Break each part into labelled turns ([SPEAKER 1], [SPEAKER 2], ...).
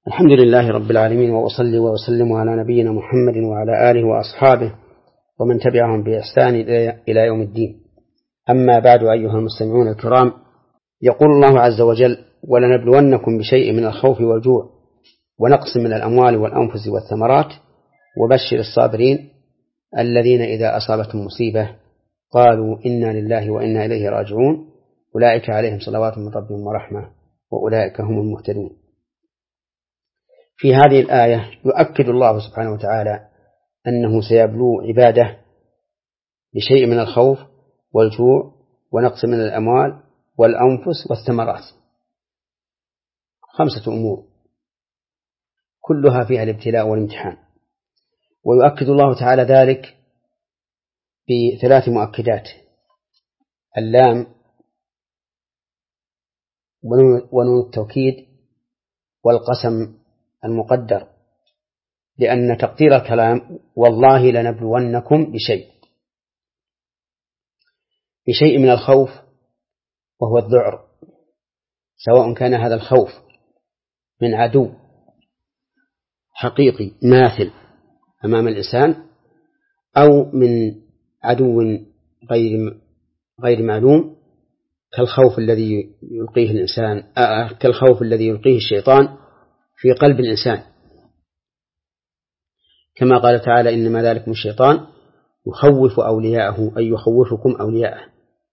[SPEAKER 1] الحمد لله رب العالمين، وأصلي وأسلم على نبينا محمد وعلى آله وأصحابه ومن تبعهم بإحسان إلى يوم الدين. أما بعد، أيها المستمعون الكرام، يقول الله عز وجل: ولنبلونكم بشيء من الخوف والجوع ونقص من الأموال والأنفس والثمرات وبشر الصابرين الذين إذا أصابتهم مصيبة قالوا إنا لله وإنا إليه راجعون أولئك عليهم صلوات من ربهم ورحمة وأولئك هم المهتدون. في هذه الآية يؤكد الله سبحانه وتعالى أنه سيبلو عباده بشيء من الخوف والجوع ونقص من الأموال والأنفس والثمرات، 5 أمور كلها فيها الابتلاء والامتحان. ويؤكد الله تعالى ذلك ب3 مؤكدات: اللام ونون التوكيد والقسم المقدر، لأن تقدير الكلام والله لنبلونكم بشيء من الخوف، وهو الذعر، سواء كان هذا الخوف من عدو حقيقي ماثل أمام الإنسان أو من عدو غير معلوم، كالخوف الذي يلقيه الشيطان في قلب الإنسان، كما قال تعالى: إنما ذلكم الشيطان يخوف أولياءه، أي يخوفكم أولياءه.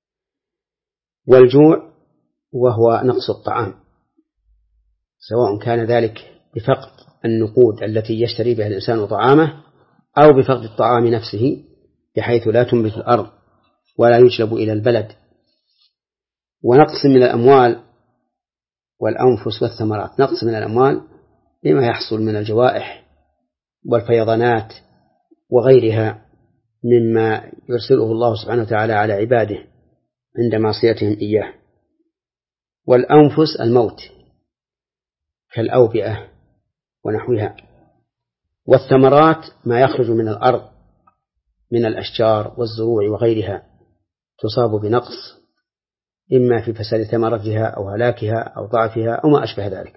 [SPEAKER 1] والجوع وهو نقص الطعام، سواء كان ذلك بفقد النقود التي يشتري بها الإنسان طعامه أو بفقد الطعام نفسه بحيث لا تنبت الأرض ولا يجلب إلى البلد. ونقص من الأموال والأنفس والثمرات، نقص من الأموال لما يحصل من الجوائح والفيضانات وغيرها مما يرسله الله سبحانه وتعالى على عباده عند معصيتهم إياه. والأنفس الموت كالأوبئة ونحوها. والثمرات ما يخرج من الأرض من الأشجار والزروع وغيرها، تصاب بنقص إما في فساد ثمرتها أو هلاكها أو ضعفها أو ما أشبه ذلك.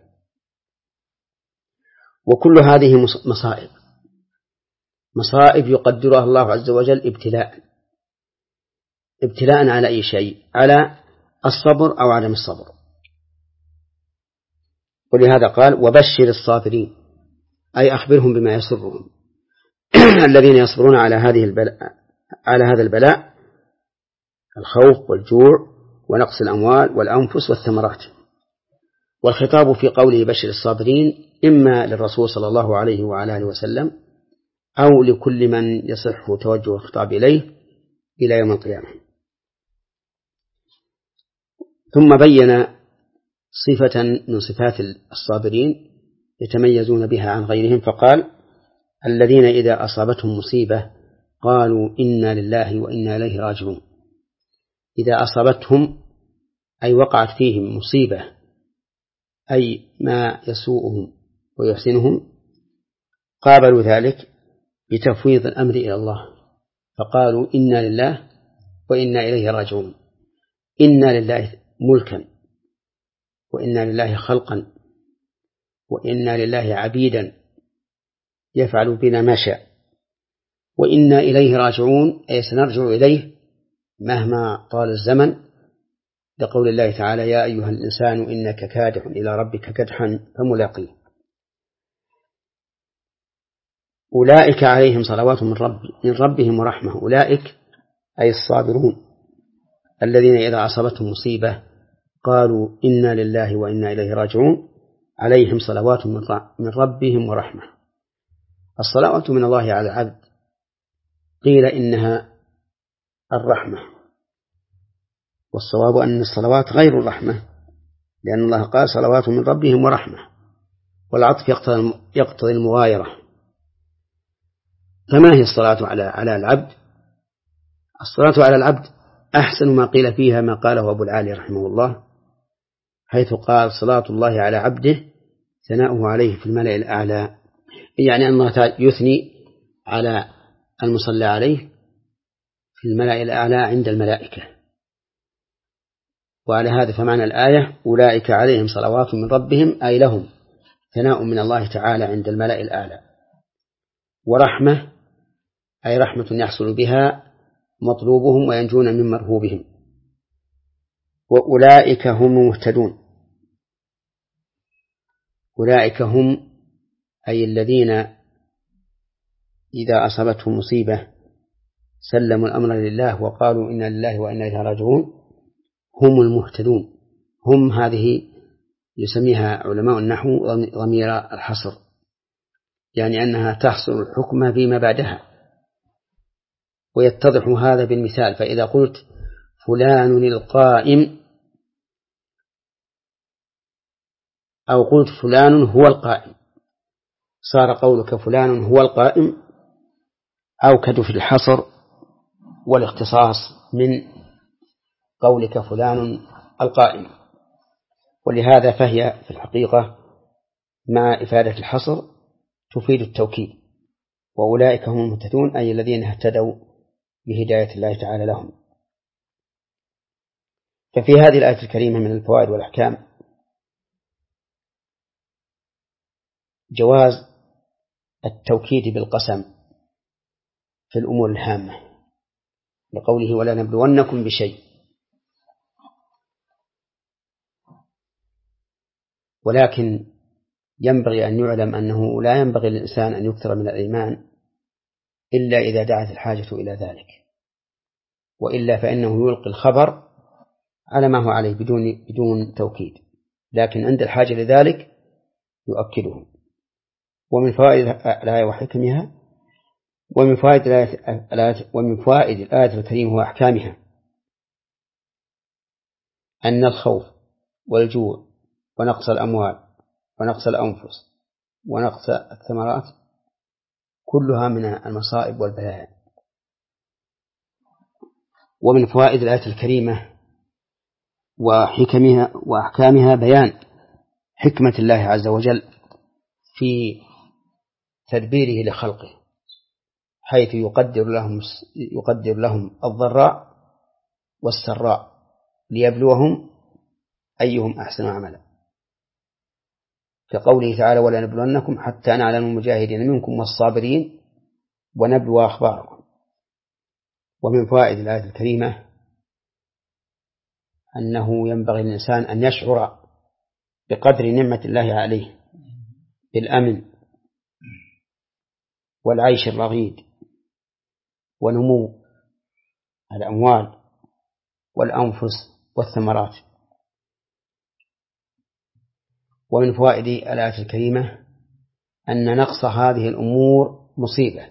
[SPEAKER 1] وكل هذه مصائب يقدرها الله عز وجل ابتلاء على أي شيء، على الصبر أو عدم الصبر. ولهذا قال: وبشر الصابرين، أي أخبرهم بما يسرهم الذين يصبرون على هذا البلاء، الخوف والجوع ونقص الأموال والأنفس والثمرات. والخطاب في قوله بشر الصابرين إما للرسول صلى الله عليه وعلى آله وسلم أو لكل من يصح توجه الخطاب إليه إلى يوم القيامة. ثم بين صفة من صفات الصابرين يتميزون بها عن غيرهم، فقال: الذين إذا أصابتهم مصيبة قالوا إنا لله وإنا إليه راجعون. إذا أصابتهم أي وقعت فيهم مصيبة، أي ما يسوءهم ويحسنهم، قابلوا ذلك بتفويض الأمر إلى الله، فقالوا إنا لله وإنا إليه راجعون. إنا لله ملكا، وإنا لله خلقا، وإنا لله عبيدا يفعل بنا ما شاء، وإنا إليه راجعون أي سنرجع إليه مهما طال الزمن، لقول الله تعالى: يا أيها الإنسان إنك كادح إلى ربك كدحا فملاقيه. أولئك عليهم صلوات من ربهم ورحمة. أولئك أي الصابرون الذين إذا أصابتهم مصيبة قالوا إنا لله وإنا إليه راجعون عليهم صلوات من ربهم ورحمة. الصلوات من الله على العبد قيل إنها الرحمة، والصواب أن الصلوات غير الرحمة، لأن الله قال صلوات من ربهم ورحمة، والعطف يقتضي المغايرة. فما هي الصلاة على العبد؟ الصلاة على العبد أحسن ما قيل فيها ما قاله أبو العالي رحمه الله، حيث قال: صلاة الله على عبده ثناؤه عليه في الملأ الأعلى، يعني أن الله يثني على المصلى عليه في الملأ الأعلى عند الملائكة. وعلى هذا فمعنى الآية: أولئك عليهم صلوات من ربهم، أي لهم ثناء من الله تعالى عند الملأ الأعلى. ورحمة أي رحمة يحصل بها مطلوبهم وينجون من مرهوبهم. وأولئك هم المهتدون. أولئك هم أي الذين إذا أصابتهم مصيبة سلموا الأمر لله وقالوا إنا لله وإنا إليه راجعون، هم المهتدون. هم هذه يسميها علماء النحو ضمير الحصر، يعني أنها تحصل الحكم فيما بعدها. ويتضح هذا بالمثال، فإذا قلت فلان القائم أو قلت فلان هو القائم، صار قولك فلان هو القائم أوكد في الحصر والاختصاص من قولك فلان القائم. ولهذا فهي في الحقيقة مع إفادة الحصر تفيد التوكيد. وأولئك هم المهتدون أي الذين اهتدوا بهداية الله تعالى لهم. ففي هذه الآية الكريمة من الفوائد والأحكام جواز التوكيد بالقسم في الأمور الهامة، لقوله ولا نبلونكم بشيء. ولكن ينبغي أن يعلم أنه لا ينبغي للإنسان أن يكثر من الإيمان إلا إذا دعت الحاجة إلى ذلك، وإلا فإنه يلقي الخبر على ما هو عليه بدون توكيد، لكن عند الحاجة لذلك يؤكده. ومن فوائد الآية وحكمها ومن فوائد الآية الكريمة وأحكامها أن الخوف والجوع ونقص الأموال ونقص الأنفس ونقص الثمرات كلها من المصائب والبلايا. ومن فوائد الآية الكريمة وحكمها وأحكامها بيان حكمة الله عز وجل في تدبيره لخلقه، حيث يقدر لهم الضراء والسراء ليبلوهم أيهم أحسن عملا، كقوله تعالى ولا نبلونكم حتى نعلم المجاهدين منكم والصابرين ونبلو أخباركم. ومن فوائد الآية الكريمة أنه ينبغي للإنسان أن يشعر بقدر نعمة الله عليه بالأمن والعيش الرغيد ونمو الأموال والأنفس والثمرات. ومن فوائد الآية الكريمة أن نقص هذه الأمور مصيبة،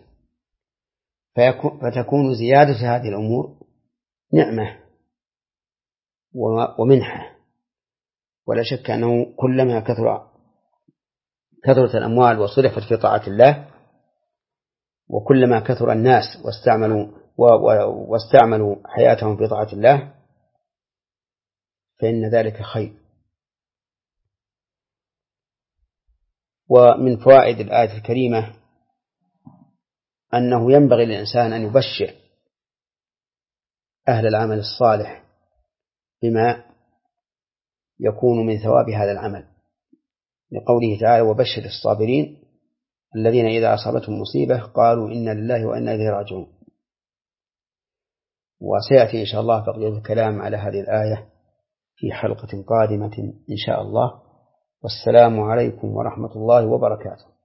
[SPEAKER 1] فتكون زيادة هذه الأمور نعمة ومنحة. ولا شك أنه كلما كثرت الأموال وصرفت في طاعة الله، وكلما كثر الناس واستعملوا حياتهم في طاعة الله، فإن ذلك خير. ومن فوائد الآية الكريمة أنه ينبغي للإنسان أن يبشر أهل العمل الصالح بما يكون من ثواب هذا العمل، لقوله تعالى وبشر الصابرين الذين إذا أصابتهم مصيبة قالوا إنا لله وإنا إليه راجعون. وسيأتي إن شاء الله بقية الكلام على هذه الآية في حلقة قادمة إن شاء الله. والسلام عليكم ورحمة الله وبركاته.